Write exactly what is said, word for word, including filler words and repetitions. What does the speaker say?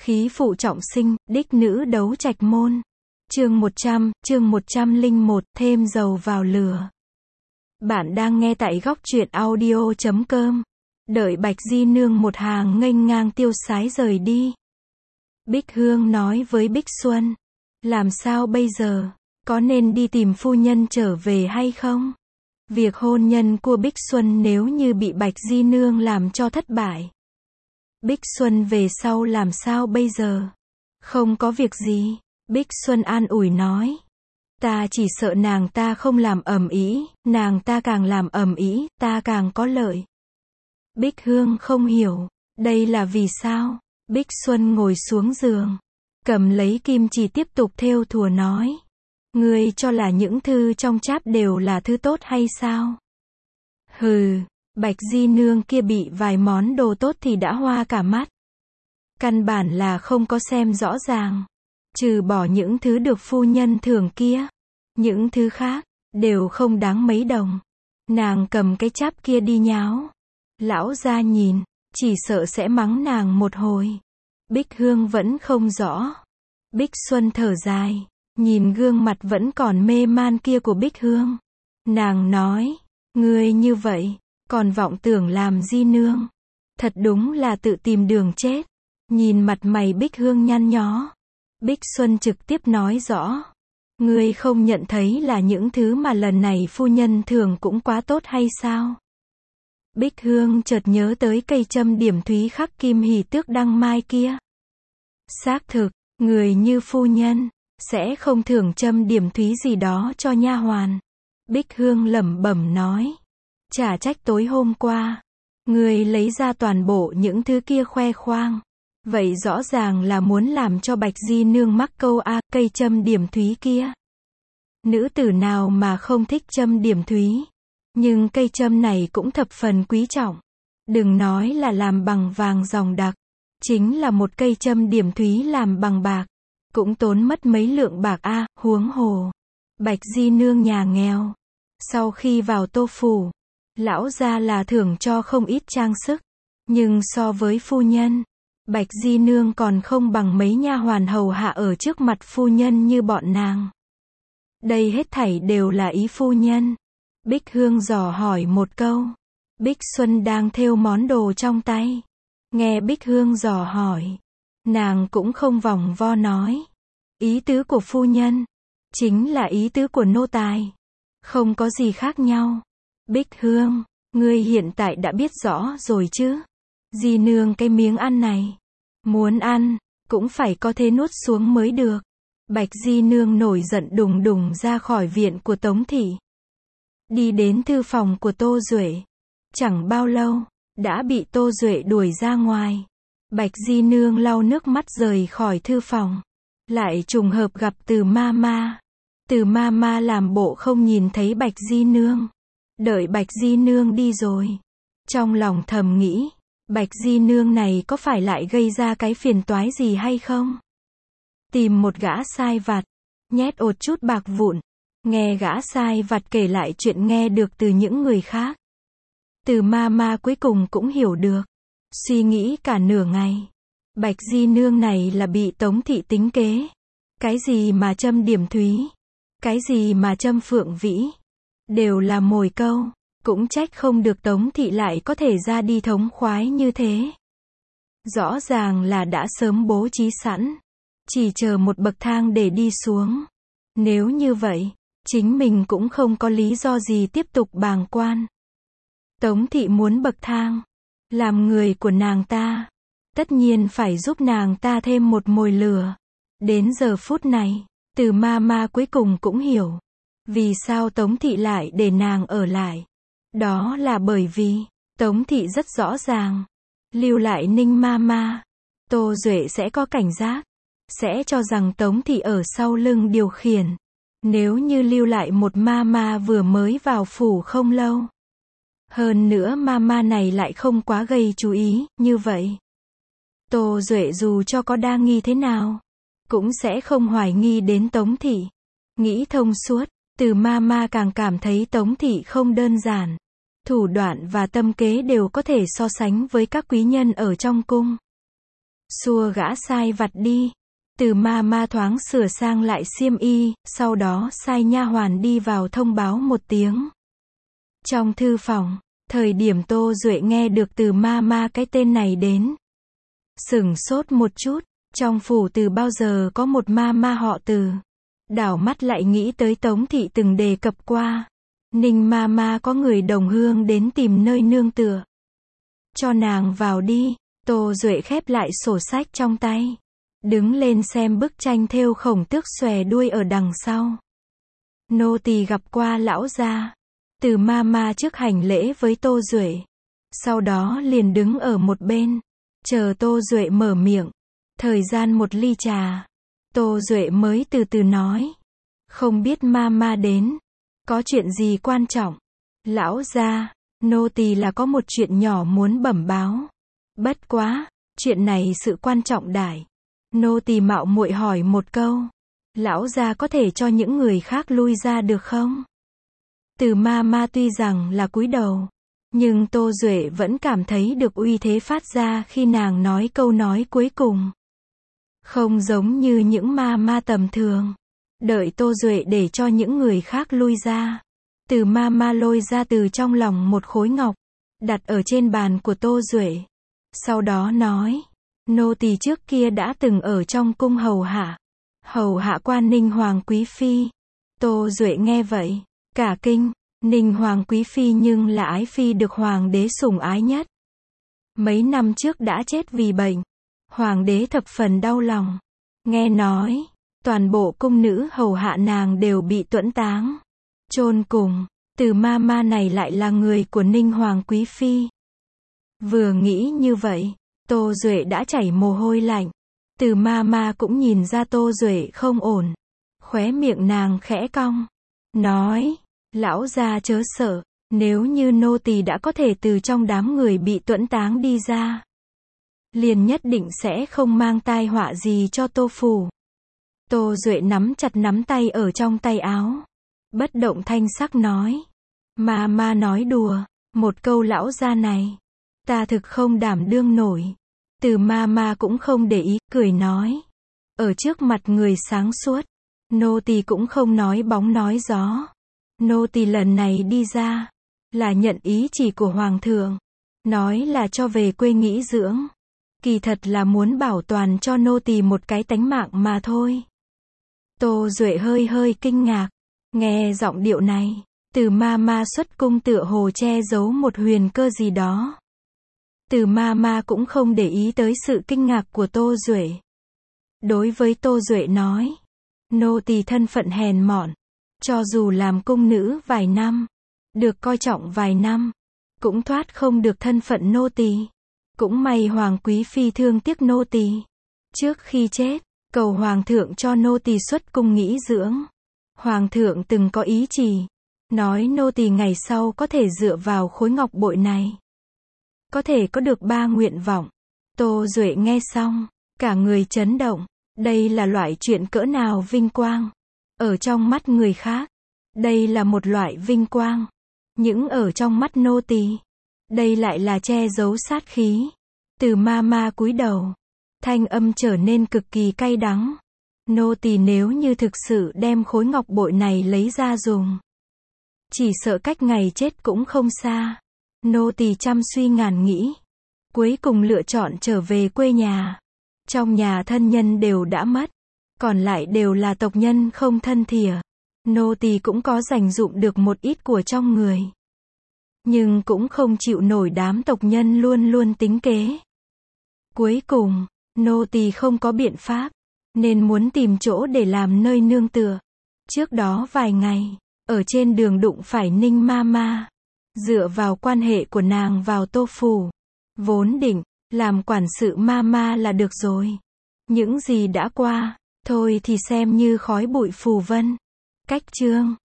Khí phụ trọng sinh, đích nữ đấu trạch môn. Chương một trăm, chương một trăm lẻ một, thêm dầu vào lửa. Bạn đang nghe tại góc truyện audio chấm com. Đợi Bạch Di Nương một hàng nghênh ngang tiêu sái rời đi. Bích Hương nói với Bích Xuân. Làm sao bây giờ? Có nên đi tìm phu nhân trở về hay không? Việc hôn nhân của Bích Xuân nếu như bị Bạch Di Nương làm cho thất bại. Bích Xuân về sau làm sao bây giờ? Không có việc gì. Bích Xuân an ủi nói. Ta chỉ sợ nàng ta không làm ầm ĩ, nàng ta càng làm ầm ĩ, ta càng có lợi. Bích Hương không hiểu, đây là vì sao? Bích Xuân ngồi xuống giường, cầm lấy kim chỉ tiếp tục thêu thùa nói. Ngươi cho là những thư trong cháp đều là thứ tốt hay sao? Hừ, Bạch Di Nương kia bị vài món đồ tốt thì đã hoa cả mắt. Căn bản là không có xem rõ ràng. Trừ bỏ những thứ được phu nhân thưởng kia. Những thứ khác, đều không đáng mấy đồng. Nàng cầm cái cháp kia đi nháo. Lão gia nhìn, chỉ sợ sẽ mắng nàng một hồi. Bích Hương vẫn không rõ. Bích Xuân thở dài, nhìn gương mặt vẫn còn mê man kia của Bích Hương. Nàng nói, ngươi như vậy, còn vọng tưởng làm Di Nương. Thật đúng là tự tìm đường chết. Nhìn mặt mày Bích Hương nhăn nhó. Bích Xuân trực tiếp nói rõ. Ngươi không nhận thấy là những thứ mà lần này phu nhân thưởng cũng quá tốt hay sao? Bích Hương chợt nhớ tới cây châm điểm thúy khắc kim hỷ tước đăng mai kia. Xác thực, người như phu nhân, sẽ không thưởng châm điểm thúy gì đó cho nha hoàn. Bích Hương lẩm bẩm nói. Chả trách tối hôm qua, người lấy ra toàn bộ những thứ kia khoe khoang. Vậy rõ ràng là muốn làm cho Bạch Di Nương mắc câu a, cây châm điểm thúy kia. Nữ tử nào mà không thích châm điểm thúy. Nhưng cây châm này cũng thập phần quý trọng. Đừng nói là làm bằng vàng ròng đặc. Chính là một cây châm điểm thúy làm bằng bạc. Cũng tốn mất mấy lượng bạc a, huống hồ. Bạch Di Nương nhà nghèo. Sau khi vào Tô phủ, lão gia là thưởng cho không ít trang sức. Nhưng so với phu nhân, Bạch Di Nương còn không bằng mấy nha hoàn hầu hạ ở trước mặt phu nhân như bọn nàng. Đây hết thảy đều là ý phu nhân. Bích Hương dò hỏi một câu. Bích Xuân đang thêu món đồ trong tay. Nghe Bích Hương dò hỏi, nàng cũng không vòng vo nói. Ý tứ của phu nhân, chính là ý tứ của nô tài. Không có gì khác nhau. Bích Hương, ngươi hiện tại đã biết rõ rồi chứ? Di Nương cái miếng ăn này, muốn ăn, cũng phải có thế nuốt xuống mới được. Bạch Di Nương nổi giận đùng đùng ra khỏi viện của Tống Thị. Đi đến thư phòng của Tô Duệ. Chẳng bao lâu, đã bị Tô Duệ đuổi ra ngoài. Bạch Di Nương lau nước mắt rời khỏi thư phòng. Lại trùng hợp gặp Từ Ma Ma. Từ Ma Ma làm bộ không nhìn thấy Bạch Di Nương. Đợi Bạch Di Nương đi rồi. Trong lòng thầm nghĩ, Bạch Di Nương này có phải lại gây ra cái phiền toái gì hay không? Tìm một gã sai vặt, nhét ột chút bạc vụn, nghe gã sai vặt kể lại chuyện nghe được từ những người khác. Từ Ma Ma cuối cùng cũng hiểu được. Suy nghĩ cả nửa ngày. Bạch Di Nương này là bị Tống Thị tính kế. Cái gì mà châm điểm thúy, cái gì mà châm phượng vĩ, đều là mồi câu. Cũng trách không được Tống Thị lại có thể ra đi thống khoái như thế. Rõ ràng là đã sớm bố trí sẵn. Chỉ chờ một bậc thang để đi xuống. Nếu như vậy, chính mình cũng không có lý do gì tiếp tục bàng quan. Tống Thị muốn bậc thang. Làm người của nàng ta. Tất nhiên phải giúp nàng ta thêm một mồi lửa. Đến giờ phút này, Từ Ma Ma cuối cùng cũng hiểu. Vì sao Tống Thị lại để nàng ở lại. Đó là bởi vì, Tống Thị rất rõ ràng. Lưu lại Ninh Ma Ma, Tô Duệ sẽ có cảnh giác. Sẽ cho rằng Tống Thị ở sau lưng điều khiển. Nếu như lưu lại một Ma Ma vừa mới vào phủ không lâu. Hơn nữa Ma Ma này lại không quá gây chú ý, như vậy. Tô Duệ dù cho có đa nghi thế nào, cũng sẽ không hoài nghi đến Tống Thị. Nghĩ thông suốt, Từ Ma Ma càng cảm thấy Tống Thị không đơn giản. Thủ đoạn và tâm kế đều có thể so sánh với các quý nhân ở trong cung. xua gã sai vặt đi. Từ ma ma thoáng sửa sang lại xiêm y, sau đó sai nha hoàn đi vào thông báo một tiếng. Trong thư phòng, thời điểm Tô Duệ nghe được Từ ma ma cái tên này đến, sửng sốt một chút, trong phủ Từ bao giờ có một ma ma họ Từ. Đảo mắt lại nghĩ tới Tống thị từng đề cập qua, Ninh ma ma có người đồng hương đến tìm nơi nương tựa. Cho nàng vào đi. Tô Duệ khép lại sổ sách trong tay, đứng lên xem bức tranh thêu khổng tước xòe đuôi ở đằng sau. Nô tỳ gặp qua lão gia. Từ ma ma trước hành lễ với Tô Duệ, sau đó liền đứng ở một bên, chờ Tô Duệ mở miệng. Thời gian một ly trà, Tô Duệ mới từ từ nói, không biết ma ma đến, có chuyện gì quan trọng? Lão gia, nô tỳ là có một chuyện nhỏ muốn bẩm báo. Bất quá, chuyện này sự quan trọng đại. Nô tỳ mạo muội hỏi một câu, lão gia có thể cho những người khác lui ra được không? Từ ma ma tuy rằng là cúi đầu, nhưng Tô Duệ vẫn cảm thấy được uy thế phát ra khi nàng nói câu nói cuối cùng. Không giống như những ma ma tầm thường. Đợi Tô Duệ để cho những người khác lui ra, Từ ma ma lôi ra từ trong lòng một khối ngọc, đặt ở trên bàn của Tô Duệ. Sau đó nói, nô tỳ trước kia đã từng ở trong cung hầu hạ, hầu hạ quan Ninh Hoàng Quý Phi. Tô Duệ nghe vậy, cả kinh. Ninh Hoàng Quý Phi nhưng là ái phi được Hoàng đế sủng ái nhất. Mấy năm trước đã chết vì bệnh. Hoàng đế thập phần đau lòng. Nghe nói, toàn bộ cung nữ hầu hạ nàng đều bị tuẫn táng, chôn cùng. Từ ma ma này lại là người của Ninh Hoàng Quý Phi. Vừa nghĩ như vậy, Tô Duệ đã chảy mồ hôi lạnh. Từ ma ma cũng nhìn ra Tô Duệ không ổn. Khóe miệng nàng khẽ cong, nói, lão gia chớ sợ, nếu như nô tỳ đã có thể từ trong đám người bị tuẫn táng đi ra, liền nhất định sẽ không mang tai họa gì cho Tô phủ. Tô Duệ nắm chặt nắm tay ở trong tay áo, bất động thanh sắc nói, ma ma nói đùa, một câu lão gia này, ta thực không đảm đương nổi. Từ ma ma cũng không để ý, cười nói, ở trước mặt người sáng suốt, nô tỳ cũng không nói bóng nói gió. Nô tỳ lần này đi ra, là nhận ý chỉ của Hoàng thượng, nói là cho về quê nghỉ dưỡng. Kỳ thật là muốn bảo toàn cho nô tỳ một cái tánh mạng mà thôi. Tô Duệ hơi hơi kinh ngạc, nghe giọng điệu này, Từ ma ma xuất cung tựa hồ che giấu một huyền cơ gì đó. Từ ma ma cũng không để ý tới sự kinh ngạc của Tô Duệ. Đối với Tô Duệ nói, nô tỳ thân phận hèn mọn, cho dù làm cung nữ vài năm, được coi trọng vài năm, cũng thoát không được thân phận nô tỳ. Cũng may Hoàng Quý Phi thương tiếc nô tỳ, trước khi chết, cầu Hoàng thượng cho nô tỳ xuất cung nghỉ dưỡng. Hoàng thượng từng có ý chỉ, nói nô tỳ ngày sau có thể dựa vào khối ngọc bội này, có thể có được ba nguyện vọng. Tô Duệ nghe xong, cả người chấn động. Đây là loại chuyện cỡ nào vinh quang? Ở trong mắt người khác, đây là một loại vinh quang. Nhưng ở trong mắt nô tỳ, đây lại là che giấu sát khí. Từ ma ma cúi đầu, thanh âm trở nên cực kỳ cay đắng. Nô tỳ nếu như thực sự đem khối ngọc bội này lấy ra dùng, chỉ sợ cách ngày chết cũng không xa. Nô tỳ trăm suy ngàn nghĩ, cuối cùng lựa chọn trở về quê nhà. Trong nhà thân nhân đều đã mất, còn lại đều là tộc nhân không thân thỉa. Nô tỳ cũng có dành dụm được một ít của trong người, nhưng cũng không chịu nổi đám tộc nhân luôn luôn tính kế. Cuối cùng, nô tỳ không có biện pháp, nên muốn tìm chỗ để làm nơi nương tựa. Trước đó vài ngày, ở trên đường đụng phải Ninh ma ma. Dựa vào quan hệ của nàng vào Tô phủ, vốn định làm quản sự ma ma là được rồi. Những gì đã qua, thôi thì xem như khói bụi phù vân. Cách chương